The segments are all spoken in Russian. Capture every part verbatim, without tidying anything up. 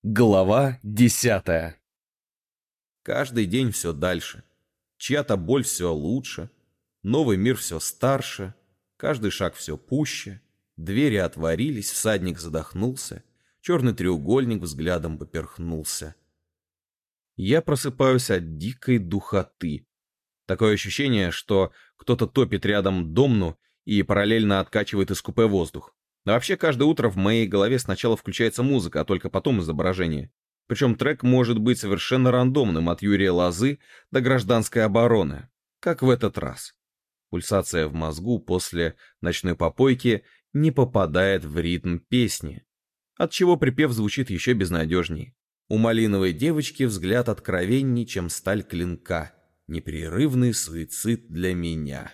Глава десятая. Каждый день все дальше. Чья-то боль все лучше. Новый мир все старше. Каждый шаг все пуще. Двери отворились, всадник задохнулся. Черный треугольник взглядом поперхнулся. Я просыпаюсь от дикой духоты. Такое ощущение, что кто-то топит рядом домну и параллельно откачивает из купе воздух. А вообще, каждое утро в моей голове сначала включается музыка, а только потом изображение. Причем трек может быть совершенно рандомным, от Юрия Лозы до Гражданской обороны. Как в этот раз. Пульсация в мозгу после ночной попойки не попадает в ритм песни, отчего припев звучит еще безнадежней. У малиновой девочки взгляд откровенней, чем сталь клинка. Непрерывный суицид для меня.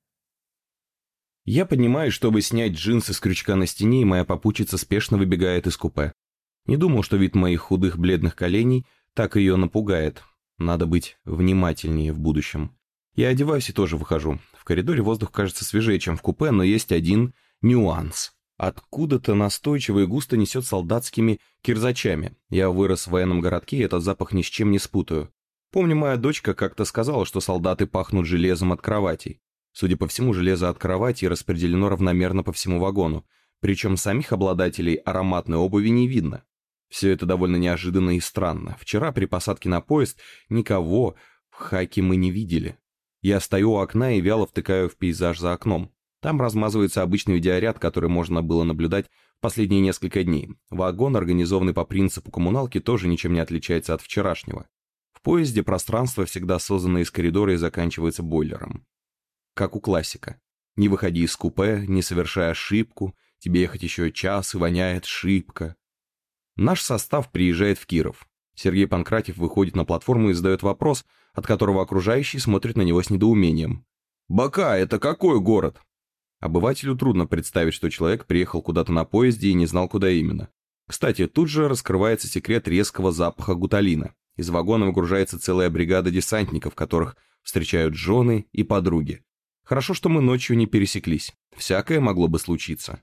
Я поднимаюсь, чтобы снять джинсы с крючка на стене, и моя попутчица спешно выбегает из купе. Не думал, что вид моих худых бледных коленей так ее напугает. Надо быть внимательнее в будущем. Я одеваюсь и тоже выхожу. В коридоре воздух кажется свежее, чем в купе, но есть один нюанс. Откуда-то настойчиво и густо несет солдатскими кирзачами. Я вырос в военном городке, и этот запах ни с чем не спутаю. Помню, моя дочка как-то сказала, что солдаты пахнут железом от кроватей. Судя по всему, железо от кровати распределено равномерно по всему вагону, причем самих обладателей ароматной обуви не видно. Все это довольно неожиданно и странно. Вчера при посадке на поезд никого в хаке мы не видели. Я стою у окна и вяло втыкаю в пейзаж за окном. Там размазывается обычный видеоряд, который можно было наблюдать в последние несколько дней. Вагон, организованный по принципу коммуналки, тоже ничем не отличается от вчерашнего. В поезде пространство всегда создано из коридора и заканчивается бойлером. Как у классика. Не выходи из купе, не совершай ошибку, тебе ехать еще час и воняет шибко. Наш состав приезжает в Киров. Сергей Панкратьев выходит на платформу и задает вопрос, от которого окружающие смотрят на него с недоумением. «Бока, это какой город?» Обывателю трудно представить, что человек приехал куда-то на поезде и не знал, куда именно. Кстати, тут же раскрывается секрет резкого запаха гуталина. Из вагона выгружается целая бригада десантников, которых встречают жены и подруги. Хорошо, что мы ночью не пересеклись. Всякое могло бы случиться.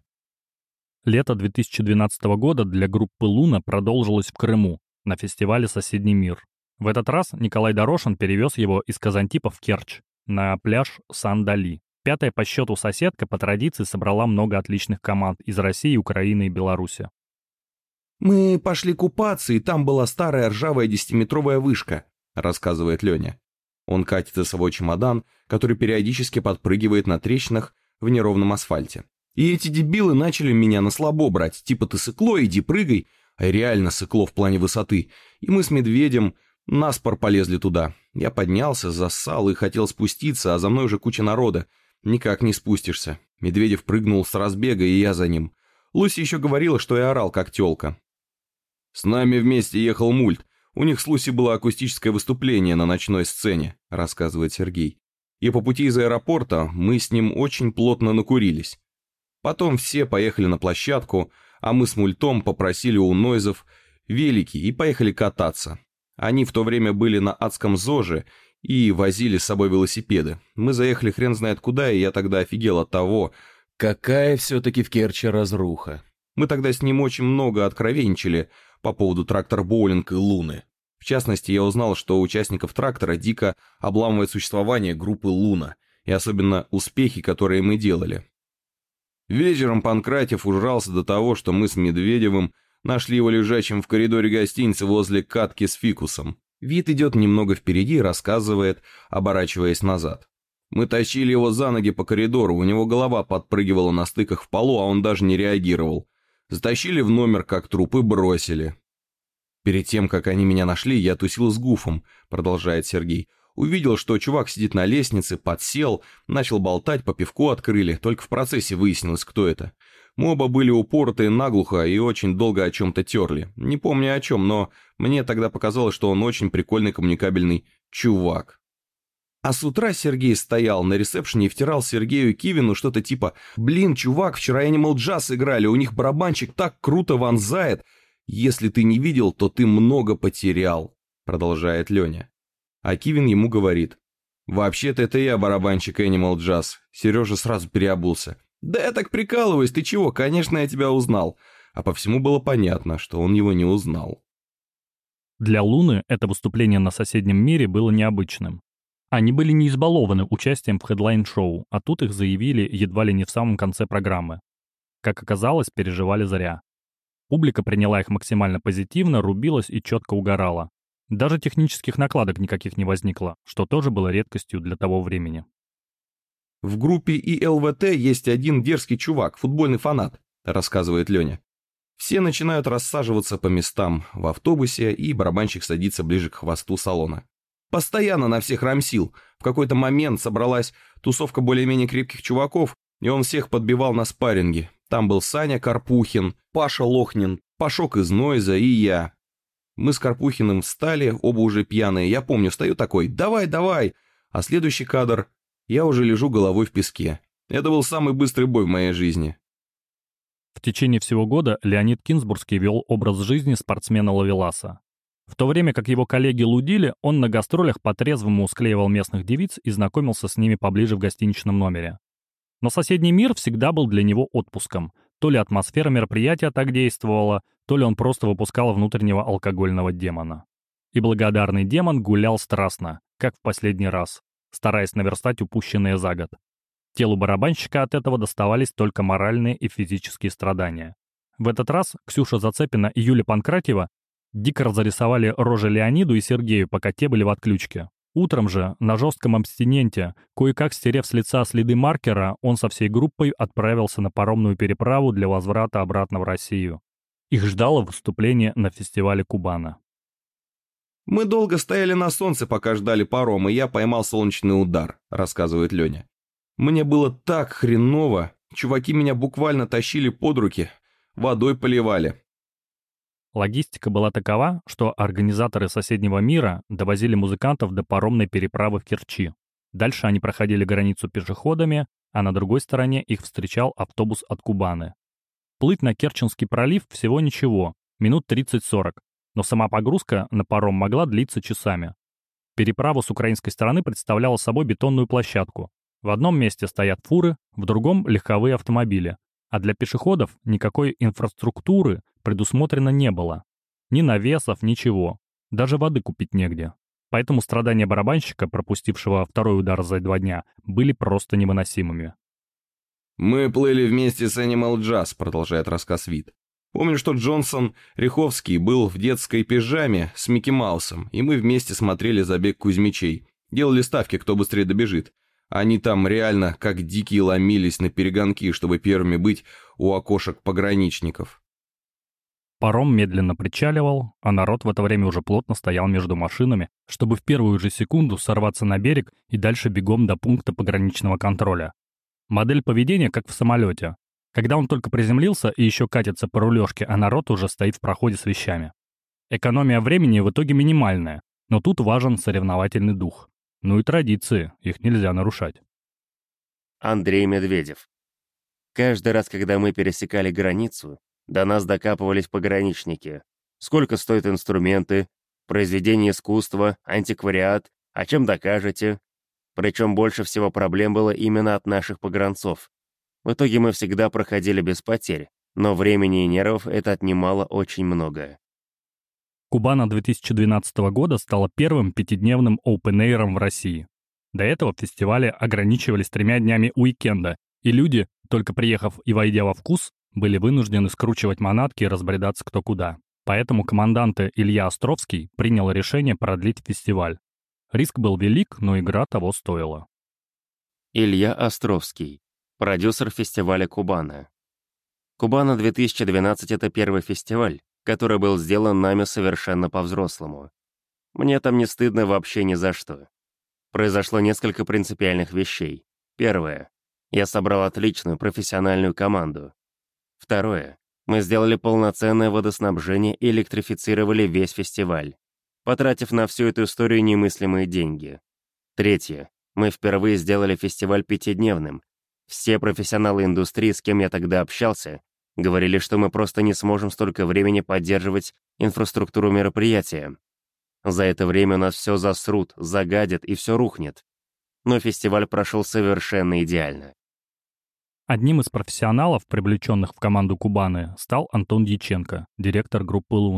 Лето две тысячи двенадцатого года для группы «Луна» продолжилось в Крыму, на фестивале «Соседний мир». В этот раз Николай Дорошин перевез его из Казантипа в Керчь, на пляж Сан-Дали. Пятая по счету соседка по традиции собрала много отличных команд из России, Украины и Беларуси. «Мы пошли купаться, и там была старая ржавая десятиметровая вышка», — рассказывает Леня. Он катит за собой чемодан, который периодически подпрыгивает на трещинах в неровном асфальте. И эти дебилы начали меня на слабо брать, типа ты сыкло, иди прыгай, а реально сыкло в плане высоты. И мы с медведем наспор полезли туда. Я поднялся, зассал и хотел спуститься, а за мной уже куча народа. Никак не спустишься. Медведев прыгнул с разбега, и я за ним. Луся еще говорила, что я орал, как тёлка. С нами вместе ехал Мульт. У них с Луси было акустическое выступление на ночной сцене, рассказывает Сергей. И по пути из аэропорта мы с ним очень плотно накурились. Потом все поехали на площадку, а мы с Мультом попросили у Нойзов велики и поехали кататься. Они в то время были на адском ЗОЖе и возили с собой велосипеды. Мы заехали хрен знает куда, и я тогда офигел от того, какая все-таки в Керчи разруха. Мы тогда с ним очень много откровенничали по поводу трактор-боулинг и Луны. В частности, я узнал, что у участников трактора дико обламывает существование группы Луна, и особенно успехи, которые мы делали. Вечером Панкратьев ужрался до того, что мы с Медведевым нашли его лежачим в коридоре гостиницы возле катки с фикусом. Вид идет немного впереди и рассказывает, оборачиваясь назад. Мы тащили его за ноги по коридору, у него голова подпрыгивала на стыках в полу, а он даже не реагировал. Затащили в номер как труп и бросили. Перед тем, как они меня нашли, я тусил с Гуфом, продолжает Сергей. Увидел, что чувак сидит на лестнице, подсел, начал болтать, по пивку открыли, только в процессе выяснилось, кто это. Мы оба были упоротые наглухо и очень долго о чем-то терли. Не помню о чем, но мне тогда показалось, что он очень прикольный коммуникабельный чувак. А с утра Сергей стоял на ресепшене и втирал Сергею Кивину что-то типа «Блин, чувак, вчера Animal Jazz играли, у них барабанщик так круто вонзает. Если ты не видел, то ты много потерял», — продолжает Леня. А Кивин ему говорит «Вообще-то это я барабанщик Animal Jazz». Сережа сразу переобулся. «Да я так прикалываюсь, ты чего, конечно, я тебя узнал». А по всему было понятно, что он его не узнал. Для Луны это выступление на соседнем мире было необычным. Они были не избалованы участием в хедлайн-шоу, а тут их заявили едва ли не в самом конце программы. Как оказалось, переживали зря. Публика приняла их максимально позитивно, рубилась и четко угорала. Даже технических накладок никаких не возникло, что тоже было редкостью для того времени. «В группе И Л В Т есть один дерзкий чувак, футбольный фанат», — рассказывает Леня. Все начинают рассаживаться по местам в автобусе, и барабанщик садится ближе к хвосту салона. Постоянно на всех рамсил. В какой-то момент собралась тусовка более-менее крепких чуваков, и он всех подбивал на спарринги. Там был Саня Карпухин, Паша Лохнин, Пашок из Нойза и я. Мы с Карпухиным встали, оба уже пьяные. Я помню, стою такой: «Давай, давай!» А следующий кадр: я уже лежу головой в песке. Это был самый быстрый бой в моей жизни. В течение всего года Леонид Кинзбургский вел образ жизни спортсмена-ловеласа. В то время как его коллеги лудили, он на гастролях по-трезвому склеивал местных девиц и знакомился с ними поближе в гостиничном номере. Но соседний мир всегда был для него отпуском. То ли атмосфера мероприятия так действовала, то ли он просто выпускал внутреннего алкогольного демона. И благодарный демон гулял страстно, как в последний раз, стараясь наверстать упущенное за год. Телу барабанщика от этого доставались только моральные и физические страдания. В этот раз Ксюша Зацепина и Юля Панкратьева дико разрисовали рожи Леониду и Сергею, пока те были в отключке. Утром же, на жестком абстиненте, кое-как стерев с лица следы маркера, он со всей группой отправился на паромную переправу для возврата обратно в Россию. Их ждало выступление на фестивале Кубана. «Мы долго стояли на солнце, пока ждали паром, и я поймал солнечный удар», — рассказывает Леня. «Мне было так хреново, чуваки меня буквально тащили под руки, водой поливали». Логистика была такова, что организаторы соседнего мира довозили музыкантов до паромной переправы в Керчи. Дальше они проходили границу пешеходами, а на другой стороне их встречал автобус от Кубаны. Плыть на Керченский пролив всего ничего, минут тридцать-сорок, но сама погрузка на паром могла длиться часами. Переправа с украинской стороны представляла собой бетонную площадку. В одном месте стоят фуры, в другом — легковые автомобили. А для пешеходов никакой инфраструктуры предусмотрено не было. Ни навесов, ничего. Даже воды купить негде. Поэтому страдания барабанщика, пропустившего второй удар за два дня, были просто невыносимыми. «Мы плыли вместе с Animal Jazz», — продолжает рассказ Вит. «Помню, что Джонсон Риховский был в детской пижаме с Микки Маусом, и мы вместе смотрели забег Кузьмичей. Делали ставки, кто быстрее добежит. Они там реально как дикие ломились на перегонки, чтобы первыми быть у окошек пограничников». Паром медленно причаливал, а народ в это время уже плотно стоял между машинами, чтобы в первую же секунду сорваться на берег и дальше бегом до пункта пограничного контроля. Модель поведения как в самолете. Когда он только приземлился и еще катится по рулежке, а народ уже стоит в проходе с вещами. Экономия времени в итоге минимальная, но тут важен соревновательный дух. Ну и традиции, их нельзя нарушать. Андрей Медведев. Каждый раз, когда мы пересекали границу, до нас докапывались пограничники. Сколько стоят инструменты, произведения искусства, антиквариат, а чем докажете? Причем больше всего проблем было именно от наших погранцов. В итоге мы всегда проходили без потерь, но времени и нервов это отнимало очень много. Кубана две тысячи двенадцатого года стала первым пятидневным оупен-эйром в России. До этого фестивали ограничивались тремя днями уикенда, и люди, только приехав и войдя во вкус, были вынуждены скручивать манатки и разбредаться кто куда. Поэтому командант Илья Островский принял решение продлить фестиваль. Риск был велик, но игра того стоила. Илья Островский, продюсер фестиваля Кубана. Кубана две тысячи двенадцать — это первый фестиваль, который был сделан нами совершенно по-взрослому. Мне там не стыдно вообще ни за что. Произошло несколько принципиальных вещей. Первое. Я собрал отличную профессиональную команду. Второе. Мы сделали полноценное водоснабжение и электрифицировали весь фестиваль, потратив на всю эту историю немыслимые деньги. Третье. Мы впервые сделали фестиваль пятидневным. Все профессионалы индустрии, с кем я тогда общался, говорили, что мы просто не сможем столько времени поддерживать инфраструктуру мероприятия. За это время у нас все засрут, загадят и все рухнет. Но фестиваль прошел совершенно идеально. Одним из профессионалов, привлеченных в команду Кубаны, стал Антон Дьяченко, директор группы «Луна».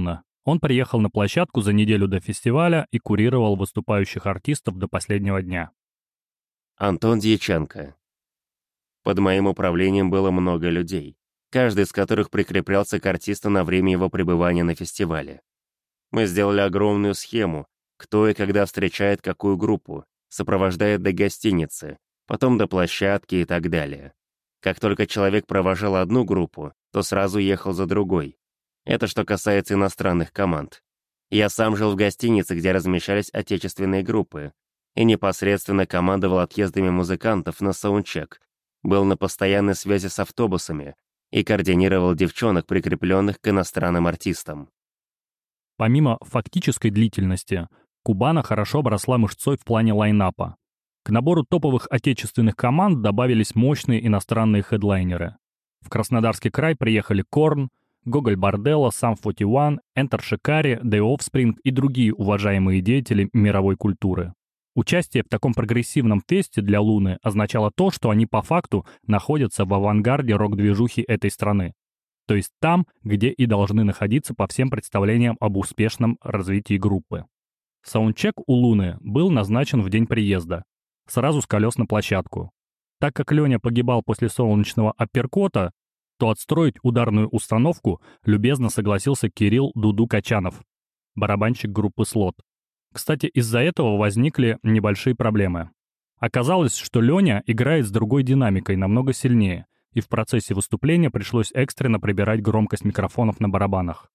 Он приехал на площадку за неделю до фестиваля и курировал выступающих артистов до последнего дня. Антон Дьяченко. Под моим управлением было много людей, каждый из которых прикреплялся к артисту на время его пребывания на фестивале. Мы сделали огромную схему, кто и когда встречает какую группу, сопровождает до гостиницы, потом до площадки и так далее. Как только человек провожал одну группу, то сразу ехал за другой. Это что касается иностранных команд. Я сам жил в гостинице, где размещались отечественные группы, и непосредственно командовал отъездами музыкантов на саундчек, был на постоянной связи с автобусами и координировал девчонок, прикрепленных к иностранным артистам. Помимо фактической длительности, Кубана хорошо обросла мышцой в плане лайнапа. К набору топовых отечественных команд добавились мощные иностранные хедлайнеры. В Краснодарский край приехали Корн, Гоголь Борделло, Сам сорок один, Enter Shikari, The Offspring и другие уважаемые деятели мировой культуры. Участие в таком прогрессивном фесте для Луны означало то, что они по факту находятся в авангарде рок-движухи этой страны. То есть там, где и должны находиться по всем представлениям об успешном развитии группы. Саундчек у Луны был назначен в день приезда, сразу с колес на площадку. Так как Леня погибал после солнечного апперкота, то отстроить ударную установку любезно согласился Кирилл Дуду Качанов, барабанщик группы «Слот». Кстати, из-за этого возникли небольшие проблемы. Оказалось, что Леня играет с другой динамикой, намного сильнее, и в процессе выступления пришлось экстренно прибирать громкость микрофонов на барабанах.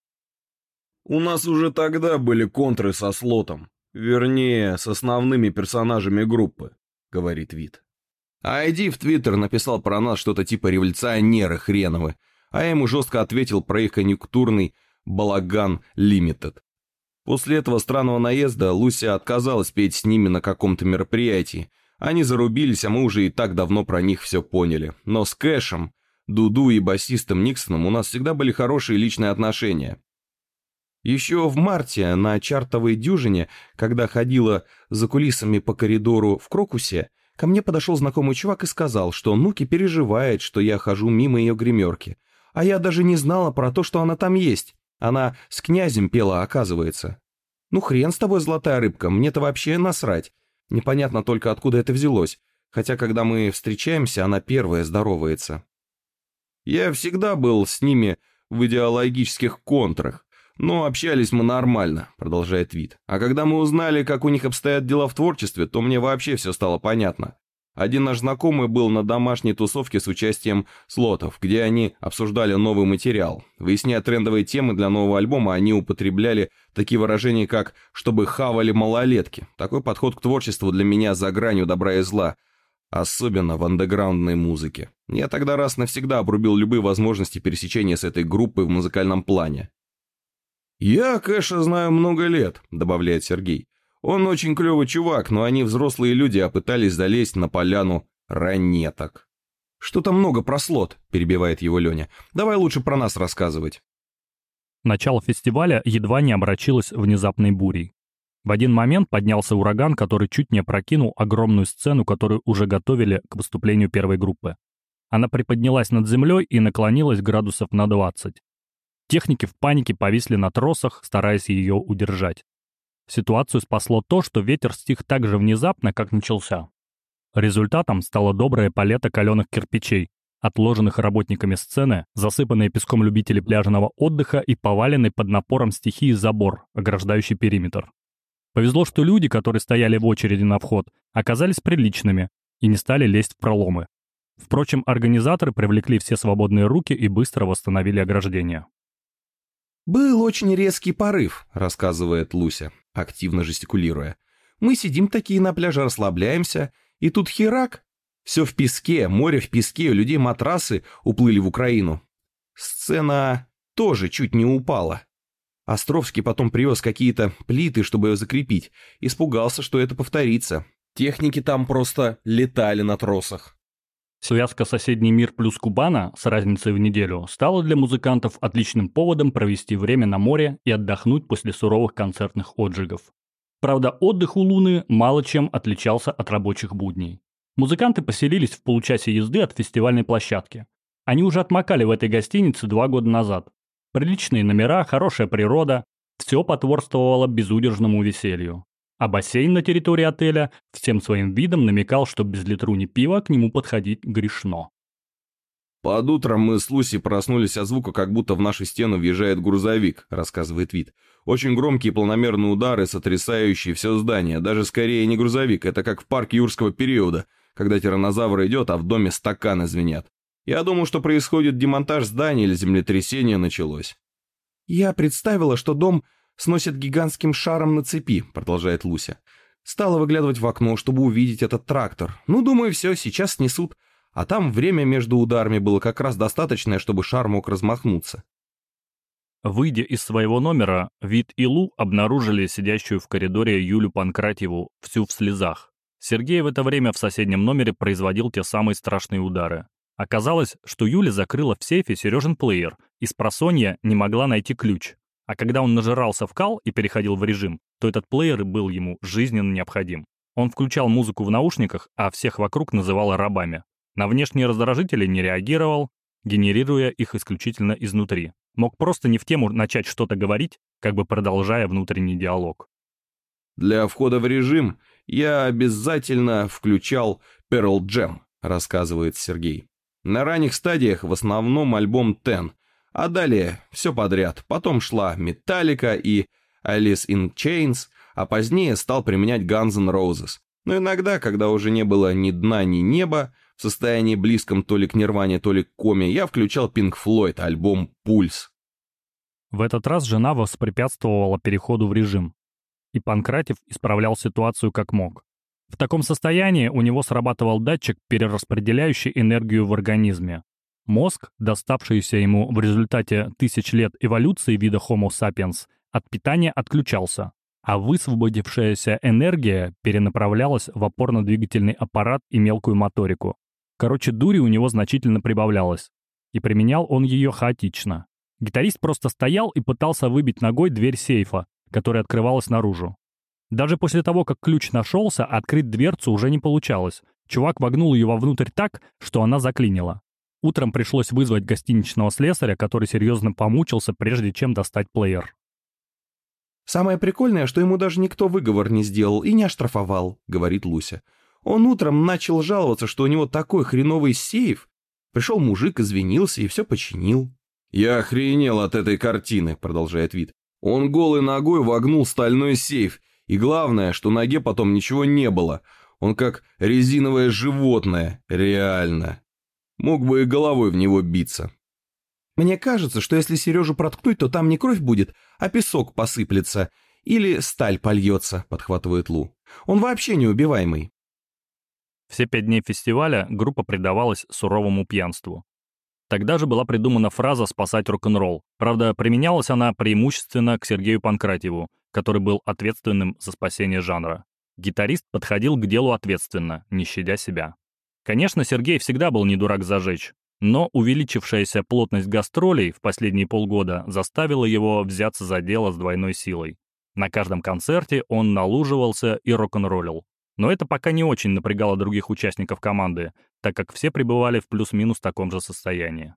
«У нас уже тогда были контры со Слотом, вернее, с основными персонажами группы», — говорит Вит. Айди в Твиттер написал про нас что-то типа «революционеры хреновы», а я ему жестко ответил про их конъюнктурный «Балаган Лимитед». После этого странного наезда Луся отказалась петь с ними на каком-то мероприятии. Они зарубились, а мы уже и так давно про них все поняли. Но с Кэшем, Дуду и басистом Никсоном у нас всегда были хорошие личные отношения. Еще в марте на чартовой дюжине, когда ходила за кулисами по коридору в Крокусе, ко мне подошел знакомый чувак и сказал, что Нуки переживает, что я хожу мимо ее гримерки. А я даже не знала про то, что она там есть. Она с князем пела, оказывается. Ну хрен с тобой, золотая рыбка, мне-то вообще насрать. Непонятно только, откуда это взялось. Хотя, когда мы встречаемся, она первая здоровается. Я всегда был с ними в идеологических контрах. Но общались мы нормально, продолжает Вит. А когда мы узнали, как у них обстоят дела в творчестве, то мне вообще все стало понятно. Один наш знакомый был на домашней тусовке с участием Слотов, где они обсуждали новый материал. Выясняя трендовые темы для нового альбома, они употребляли такие выражения, как «чтобы хавали малолетки». Такой подход к творчеству для меня за гранью добра и зла, особенно в андеграундной музыке. Я тогда раз навсегда обрубил любые возможности пересечения с этой группой в музыкальном плане. «Я Кэша знаю много лет», — добавляет Сергей. «Он очень клевый чувак, но они взрослые люди, а пытались залезть на поляну ранеток». «Что-то много про Слот», — перебивает его Леня. «Давай лучше про нас рассказывать». Начало фестиваля едва не омрачилось внезапной бурей. В один момент поднялся ураган, который чуть не опрокинул огромную сцену, которую уже готовили к выступлению первой группы. Она приподнялась над землей и наклонилась градусов на двадцать. Техники в панике повисли на тросах, стараясь ее удержать. Ситуацию спасло то, что ветер стих так же внезапно, как начался. Результатом стала добрая палета каленых кирпичей, отложенных работниками сцены, засыпанные песком любители пляжного отдыха и поваленный под напором стихии забор, ограждающий периметр. Повезло, что люди, которые стояли в очереди на вход, оказались приличными и не стали лезть в проломы. Впрочем, организаторы привлекли все свободные руки и быстро восстановили ограждение. «Был очень резкий порыв», — рассказывает Луся, активно жестикулируя. «Мы сидим такие на пляже, расслабляемся, и тут херак. Все в песке, море в песке, у людей матрасы уплыли в Украину. Сцена тоже чуть не упала. Островский потом привез какие-то плиты, чтобы ее закрепить. Испугался, что это повторится. Техники там просто летали на тросах». Связка «Соседний мир» плюс Кубана с разницей в неделю стала для музыкантов отличным поводом провести время на море и отдохнуть после суровых концертных отжигов. Правда, отдых у Луны мало чем отличался от рабочих будней. Музыканты поселились в получасе езды от фестивальной площадки. Они уже отмокали в этой гостинице два года назад. Приличные номера, хорошая природа – все потворствовало безудержному веселью. А бассейн на территории отеля всем своим видом намекал, что без литруни пива к нему подходить грешно. «Под утром мы с Луси проснулись от звука, как будто в нашу стену въезжает грузовик», — рассказывает Вит. «Очень громкие планомерные удары, сотрясающие все здание. Даже скорее не грузовик, это как в парке юрского периода, когда тираннозавр идет, а в доме стаканы звенят. Я думал, что происходит демонтаж здания или землетрясение началось». «Я представила, что дом сносит гигантским шаром на цепи», — продолжает Луся. «Стала выглядывать в окно, чтобы увидеть этот трактор. Ну, думаю, все, сейчас снесут. А там время между ударами было как раз достаточное, чтобы шар мог размахнуться». Выйдя из своего номера, Вит и Лу обнаружили сидящую в коридоре Юлю Панкратьеву всю в слезах. Сергей в это время в соседнем номере производил те самые страшные удары. Оказалось, что Юля закрыла в сейфе Сережин плеер и спросонья не могла найти ключ. А когда он нажирался в кал и переходил в режим, то этот плеер был ему жизненно необходим. Он включал музыку в наушниках, а всех вокруг называл рабами. На внешние раздражители не реагировал, генерируя их исключительно изнутри. Мог просто не в тему начать что-то говорить, как бы продолжая внутренний диалог. «Для входа в режим я обязательно включал Pearl Jam», — рассказывает Сергей. «На ранних стадиях в основном альбом Ten, а далее все подряд. Потом шла Metallica и Alice in Chains, а позднее стал применять Guns N' Roses. Но иногда, когда уже не было ни дна, ни неба, в состоянии близком то ли к Нирване, то ли к коме, я включал Pink Floyd, альбом «Пульс». В этот раз жена воспрепятствовала переходу в режим, и Панкратьев исправлял ситуацию как мог. В таком состоянии у него срабатывал датчик, перераспределяющий энергию в организме. Мозг, доставшийся ему в результате тысяч лет эволюции вида Homo sapiens, от питания отключался, а высвободившаяся энергия перенаправлялась в опорно-двигательный аппарат и мелкую моторику. Короче, дури у него значительно прибавлялось, и применял он ее хаотично. Гитарист просто стоял и пытался выбить ногой дверь сейфа, которая открывалась наружу. Даже после того, как ключ нашелся, открыть дверцу уже не получалось. Чувак вогнул ее вовнутрь так, что она заклинила. Утром пришлось вызвать гостиничного слесаря, который серьезно помучился, прежде чем достать плеер. «Самое прикольное, что ему даже никто выговор не сделал и не оштрафовал», — говорит Луся. «Он утром начал жаловаться, что у него такой хреновый сейф. Пришел мужик, извинился и все починил». «Я охренел от этой картины», — продолжает Вит. «Он голой ногой вогнул стальной сейф, и главное, что ноге потом ничего не было. Он как резиновое животное, реально. Мог бы и головой в него биться». «Мне кажется, что если Сережу проткнуть, то там не кровь будет, а песок посыплется. Или сталь польется», — подхватывает Лу. «Он вообще неубиваемый». Все пять дней фестиваля группа предавалась суровому пьянству. Тогда же была придумана фраза «спасать рок-н-ролл». Правда, применялась она преимущественно к Сергею Панкратьеву, который был ответственным за спасение жанра. Гитарист подходил к делу ответственно, не щадя себя. Конечно, Сергей всегда был не дурак зажечь, но увеличившаяся плотность гастролей в последние полгода заставила его взяться за дело с двойной силой. На каждом концерте он налуживался и рок-н-роллил. Но это пока не очень напрягало других участников команды, так как все пребывали в плюс-минус таком же состоянии.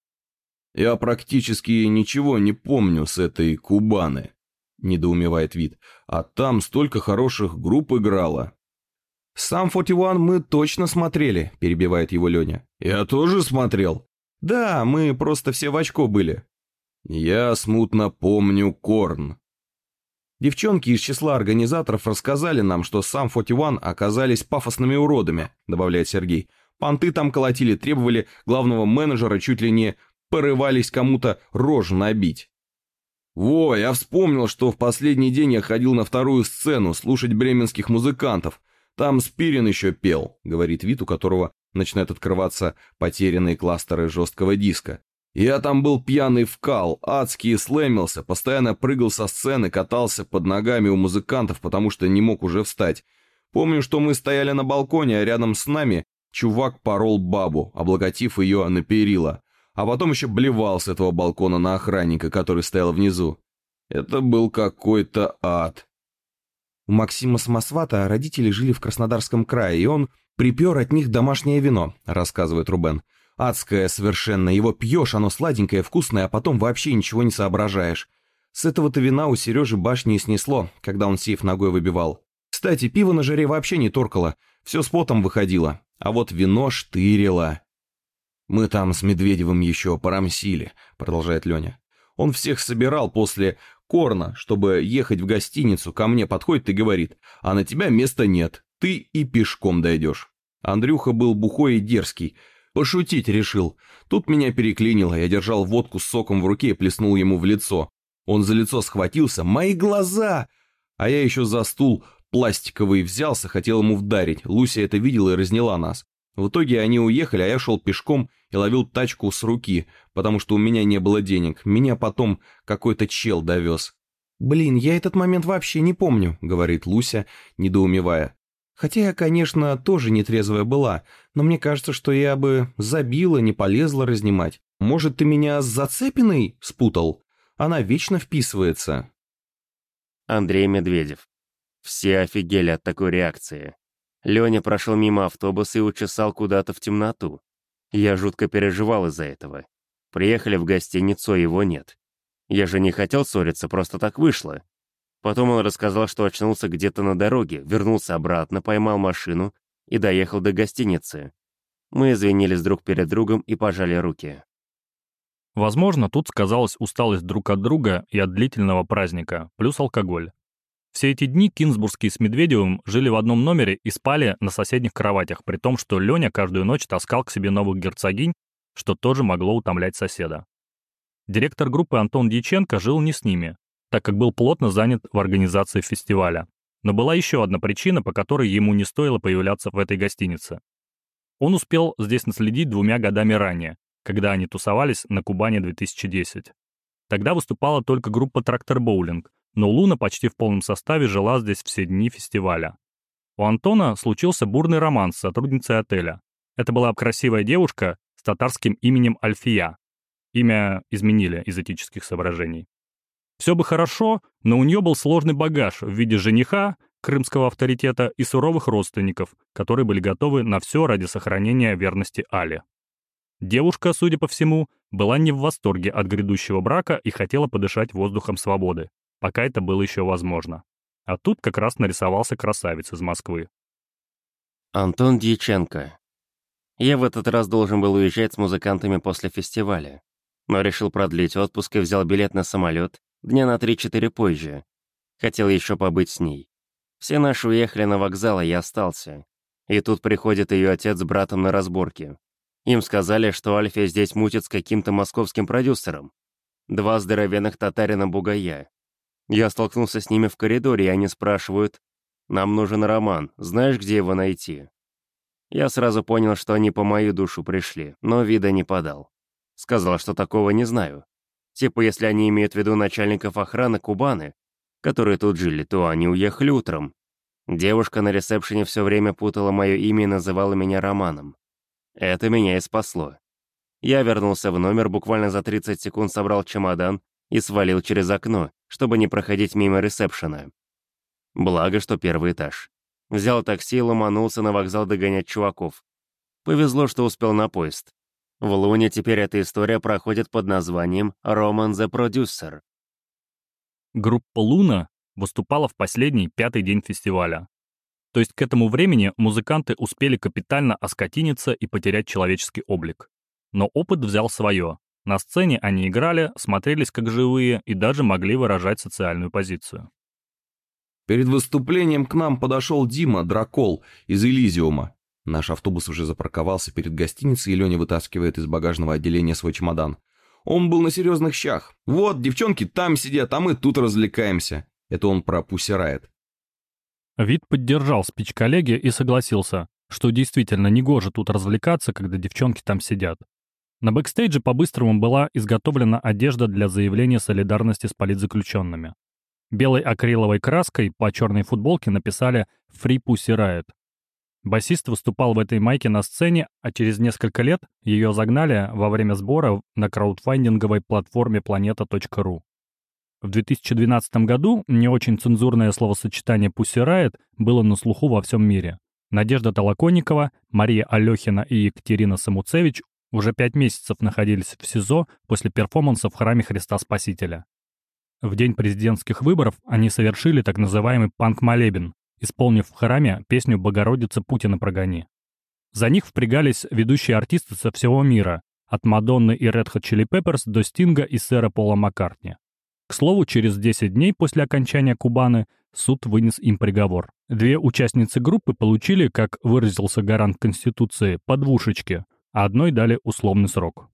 «Я практически ничего не помню с этой Кубаны», — недоумевает Вит. «А там столько хороших групп играло». «Сам сорок один мы точно смотрели», — перебивает его Леня. «Я тоже смотрел». «Да, мы просто все в очко были». «Я смутно помню Корн». «Девчонки из числа организаторов рассказали нам, что сам сорок один оказались пафосными уродами», — добавляет Сергей. «Понты там колотили, требовали главного менеджера, чуть ли не порывались кому-то рожу набить». «Во, я вспомнил, что в последний день я ходил на вторую сцену слушать бременских музыкантов. Там Спирин еще пел», — говорит Вит, у которого начинают открываться потерянные кластеры жесткого диска. «Я там был пьяный в кал, адски слэмился, постоянно прыгал со сцены, катался под ногами у музыкантов, потому что не мог уже встать. Помню, что мы стояли на балконе, а рядом с нами чувак порол бабу, облокотив ее на перила, а потом еще блевал с этого балкона на охранника, который стоял внизу. Это был какой-то ад». У Максима Самосвата родители жили в Краснодарском крае, и он припер от них домашнее вино, рассказывает Рубен. Адское совершенно. Его пьешь, оно сладенькое, вкусное, а потом вообще ничего не соображаешь. С этого-то вина у Сережи башни и снесло, когда он сейф ногой выбивал. Кстати, пиво на жаре вообще не торкало, все с потом выходило, а вот вино штырило. «Мы там с Медведевым еще порамсили», — продолжает Леня. «Он всех собирал после корна, чтобы ехать в гостиницу, ко мне подходит и говорит, а на тебя места нет, ты и пешком дойдешь». Андрюха был бухой и дерзкий, пошутить решил. Тут меня переклинило, я держал водку с соком в руке и плеснул ему в лицо. Он за лицо схватился, мои глаза! А я еще за стул пластиковый взялся, хотел ему вдарить. Луся это видела и разняла нас. В итоге они уехали, а я шел пешком и ловил тачку с руки, потому что у меня не было денег. Меня потом какой-то чел довез. «Блин, я этот момент вообще не помню», — говорит Луся, недоумевая. «Хотя я, конечно, тоже нетрезвая была, но мне кажется, что я бы забила, не полезла разнимать. Может, ты меня с Зацепиной спутал? Она вечно вписывается». Андрей Медведев. Все офигели от такой реакции. Леня прошел мимо автобуса и учесал куда-то в темноту. Я жутко переживал из-за этого. Приехали в гостиницу, а его нет. Я же не хотел ссориться, просто так вышло. Потом он рассказал, что очнулся где-то на дороге, вернулся обратно, поймал машину и доехал до гостиницы. Мы извинились друг перед другом и пожали руки. Возможно, тут сказалась усталость друг от друга и от длительного праздника, плюс алкоголь. Все эти дни Кинзбургский с Медведевым жили в одном номере и спали на соседних кроватях, при том, что Леня каждую ночь таскал к себе новых герцогинь, что тоже могло утомлять соседа. Директор группы Антон Дьяченко жил не с ними, так как был плотно занят в организации фестиваля. Но была еще одна причина, по которой ему не стоило появляться в этой гостинице. Он успел здесь наследить двумя годами ранее, когда они тусовались на Кубани две тысячи десятом. Тогда выступала только группа «Трактор Боулинг», но Луна почти в полном составе жила здесь все дни фестиваля. У Антона случился бурный роман с сотрудницей отеля. Это была красивая девушка с татарским именем Альфия. Имя изменили из этических соображений. Все бы хорошо, но у нее был сложный багаж в виде жениха, крымского авторитета и суровых родственников, которые были готовы на все ради сохранения верности Але. Девушка, судя по всему, была не в восторге от грядущего брака и хотела подышать воздухом свободы, пока это было еще возможно. А тут как раз нарисовался красавец из Москвы. Антон Дьяченко. Я в этот раз должен был уезжать с музыкантами после фестиваля, но решил продлить отпуск и взял билет на самолет дня на три-четыре позже. Хотел еще побыть с ней. Все наши уехали на вокзал, а я остался. И тут приходит ее отец с братом на разборки. Им сказали, что Альфия здесь мутит с каким-то московским продюсером. Два здоровенных татарина-бугая. Я столкнулся с ними в коридоре, и они спрашивают: «Нам нужен Роман, знаешь, где его найти?» Я сразу понял, что они по мою душу пришли, но вида не подал. Сказал, что такого не знаю. Типа, если они имеют в виду начальников охраны Кубаны, которые тут жили, то они уехали утром. Девушка на ресепшене все время путала мое имя и называла меня Романом. Это меня и спасло. Я вернулся в номер, буквально за тридцать секунд собрал чемодан и свалил через окно, чтобы не проходить мимо ресепшена. Благо, что первый этаж. Взял такси и ломанулся на вокзал догонять чуваков. Повезло, что успел на поезд. В Луне теперь эта история проходит под названием «Роман the Producer». Группа «Луна» выступала в последний, пятый день фестиваля. То есть к этому времени музыканты успели капитально оскотиниться и потерять человеческий облик. Но опыт взял свое. На сцене они играли, смотрелись как живые и даже могли выражать социальную позицию. Перед выступлением к нам подошел Дима Дракол из Элизиума. Наш автобус уже запарковался перед гостиницей, и Леня вытаскивает из багажного отделения свой чемодан. Он был на серьезных щах. Вот, девчонки там сидят, а мы тут развлекаемся. Это он про Pussy Riot. Вит поддержал спич коллеги и согласился, что действительно негоже тут развлекаться, когда девчонки там сидят. На бэкстейдже по-быстрому была изготовлена одежда для заявления солидарности с политзаключенными. Белой акриловой краской по черной футболке написали «Free Pussy Riot». Басист выступал в этой майке на сцене, а через несколько лет ее загнали во время сбора на краудфандинговой платформе планета точка ру. В две тысячи двенадцатом году не очень цензурное словосочетание Pussy Riot было на слуху во всем мире. Надежда Толоконникова, Мария Алехина и Екатерина Самуцевич уже пять месяцев находились в СИЗО после перформанса в храме Христа Спасителя. В день президентских выборов они совершили так называемый панк-молебен, исполнив в храме песню «Богородица, Путина прогони». За них впрягались ведущие артисты со всего мира, от Мадонны и Red Hot Chili Peppers до Стинга и сэра Пола Маккартни. К слову, через десять дней после окончания Кубаны суд вынес им приговор. Две участницы группы получили, как выразился гарант Конституции, по двушечке, а одной дали условный срок.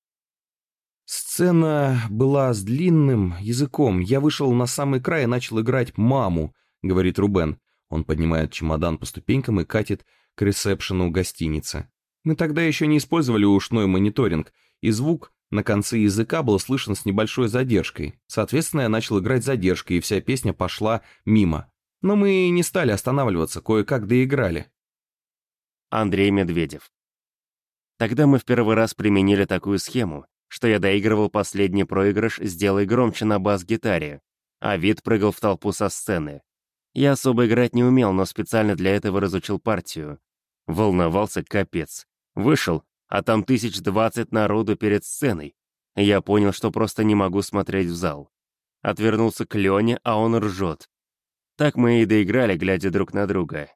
Сцена была с длинным языком. Я вышел на самый край и начал играть «Маму», — говорит Рубен. Он поднимает чемодан по ступенькам и катит к ресепшену гостиницы. Мы тогда еще не использовали ушной мониторинг, и звук на конце языка был слышен с небольшой задержкой. Соответственно, я начал играть с задержкой, и вся песня пошла мимо. Но мы не стали останавливаться, кое-как доиграли. Андрей Медведев. Тогда мы в первый раз применили такую схему, что я доигрывал последний проигрыш «Сделай громче» на бас-гитаре, а Вит прыгал в толпу со сцены. Я особо играть не умел, но специально для этого разучил партию. Волновался капец. Вышел, а там тысяч двадцать народу перед сценой. Я понял, что просто не могу смотреть в зал. Отвернулся к Лене, а он ржет. Так мы и доиграли, глядя друг на друга.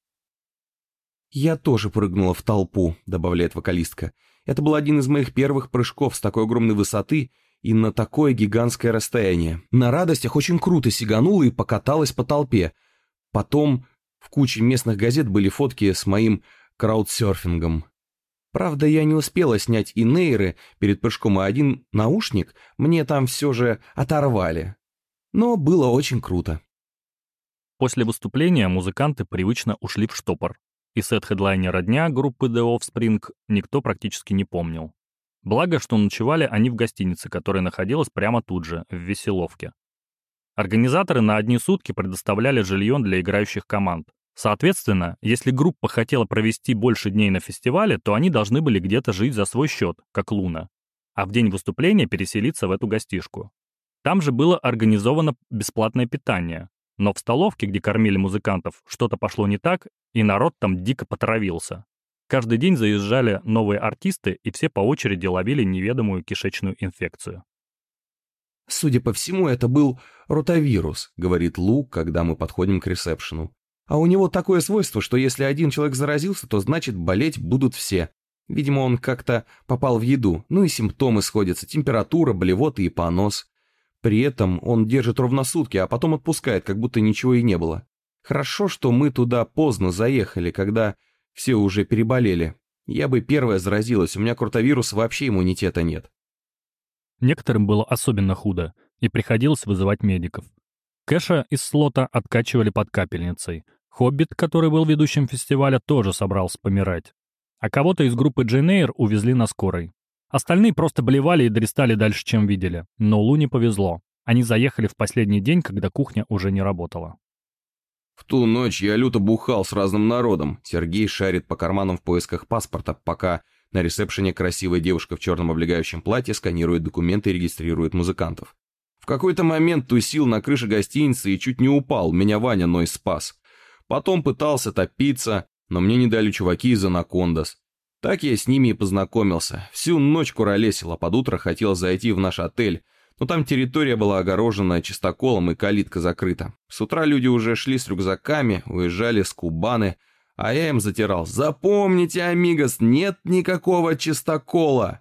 «Я тоже прыгнула в толпу», — добавляет вокалистка. «Это был один из моих первых прыжков с такой огромной высоты и на такое гигантское расстояние. На радостях очень круто сиганула и покаталась по толпе. Потом в куче местных газет были фотки с моим краудсерфингом. Правда, я не успела снять инейры перед прыжком, а один наушник мне там все же оторвали. Но было очень круто». После выступления музыканты привычно ушли в штопор, и сет-хедлайнера дня группы The Offspring никто практически не помнил. Благо, что ночевали они в гостинице, которая находилась прямо тут же, в Веселовке. Организаторы на одни сутки предоставляли жилье для играющих команд. Соответственно, если группа хотела провести больше дней на фестивале, то они должны были где-то жить за свой счет, как Луна, а в день выступления переселиться в эту гостишку. Там же было организовано бесплатное питание, но в столовке, где кормили музыкантов, что-то пошло не так, и народ там дико потравился. Каждый день заезжали новые артисты, и все по очереди ловили неведомую кишечную инфекцию. «Судя по всему, это был ротавирус», — говорит Лу, когда мы подходим к ресепшену. «А у него такое свойство, что если один человек заразился, то значит болеть будут все. Видимо, он как-то попал в еду, ну и симптомы сходятся: температура, блевота и понос. При этом он держит ровно сутки, а потом отпускает, как будто ничего и не было. Хорошо, что мы туда поздно заехали, когда все уже переболели. Я бы первая заразилась, у меня к ротавирусу вообще иммунитета нет». Некоторым было особенно худо, и приходилось вызывать медиков. Кэша из слота откачивали под капельницей. Хоббит, который был ведущим фестиваля, тоже собрался помирать. А кого-то из группы Джейн Эйр увезли на скорой. Остальные просто блевали и дристали дальше, чем видели. Но Лу не повезло. Они заехали в последний день, когда кухня уже не работала. «В ту ночь я люто бухал с разным народом». Сергей шарит по карманам в поисках паспорта, пока на ресепшене красивая девушка в черном облегающем платье сканирует документы и регистрирует музыкантов. «В какой-то момент тусил на крыше гостиницы и чуть не упал, меня Ваня Нойс спас. Потом пытался топиться, но мне не дали чуваки из Анакондас. Так я с ними и познакомился. Всю ночь куролесил, а под утро хотел зайти в наш отель, но там территория была огорожена чистоколом и калитка закрыта. С утра люди уже шли с рюкзаками, уезжали с Кубаны, а я им затирал: «Запомните, амигос, нет никакого чистокола!»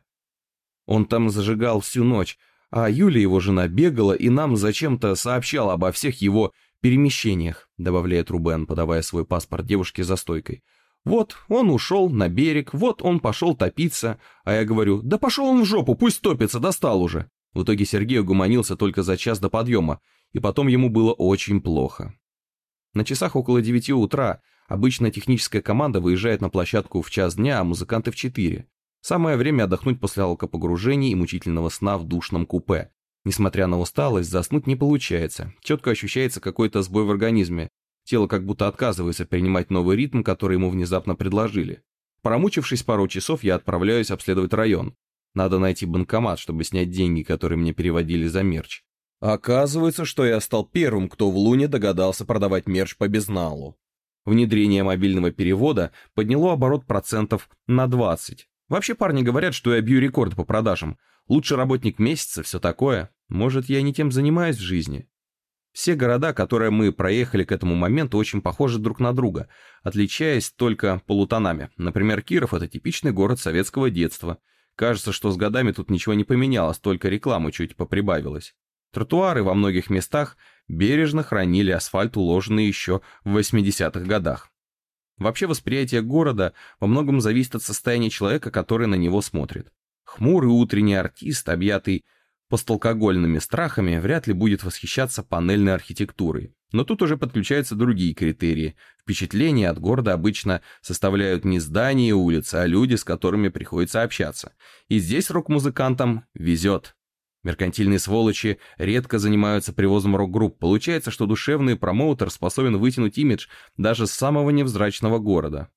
Он там зажигал всю ночь, а Юля, его жена, бегала и нам зачем-то сообщала обо всех его перемещениях, добавляет Рубен, подавая свой паспорт девушке за стойкой. «Вот он ушел на берег, вот он пошел топиться», а я говорю: «Да пошел он в жопу, пусть топится, достал уже». В итоге Сергей угомонился только за час до подъема, и потом ему было очень плохо. На часах около девяти утра обычно техническая команда выезжает на площадку в час дня, а музыканты в четыре. Самое время отдохнуть после алкопогружений и мучительного сна в душном купе. Несмотря на усталость, заснуть не получается. Четко ощущается какой-то сбой в организме. Тело как будто отказывается принимать новый ритм, который ему внезапно предложили. Промучившись пару часов, я отправляюсь обследовать район. Надо найти банкомат, чтобы снять деньги, которые мне переводили за мерч. Оказывается, что я стал первым, кто в Луне догадался продавать мерч по безналу. Внедрение мобильного перевода подняло оборот процентов на двадцать. Вообще парни говорят, что я бью рекорды по продажам. Лучший работник месяца, все такое. Может, я не тем занимаюсь в жизни? Все города, которые мы проехали к этому моменту, очень похожи друг на друга, отличаясь только полутонами. Например, Киров — это типичный город советского детства. Кажется, что с годами тут ничего не поменялось, только рекламы чуть поприбавилось. Тротуары во многих местах бережно хранили асфальт, уложенный еще в восьмидесятых годах. Вообще восприятие города во многом зависит от состояния человека, который на него смотрит. Хмурый утренний артист, объятый посталкогольными страхами, вряд ли будет восхищаться панельной архитектурой. Но тут уже подключаются другие критерии. Впечатления от города обычно составляют не здания и улицы, а люди, с которыми приходится общаться. И здесь рок-музыкантам везет. Меркантильные сволочи редко занимаются привозом рок-групп. Получается, что душевный промоутер способен вытянуть имидж даже с самого невзрачного города.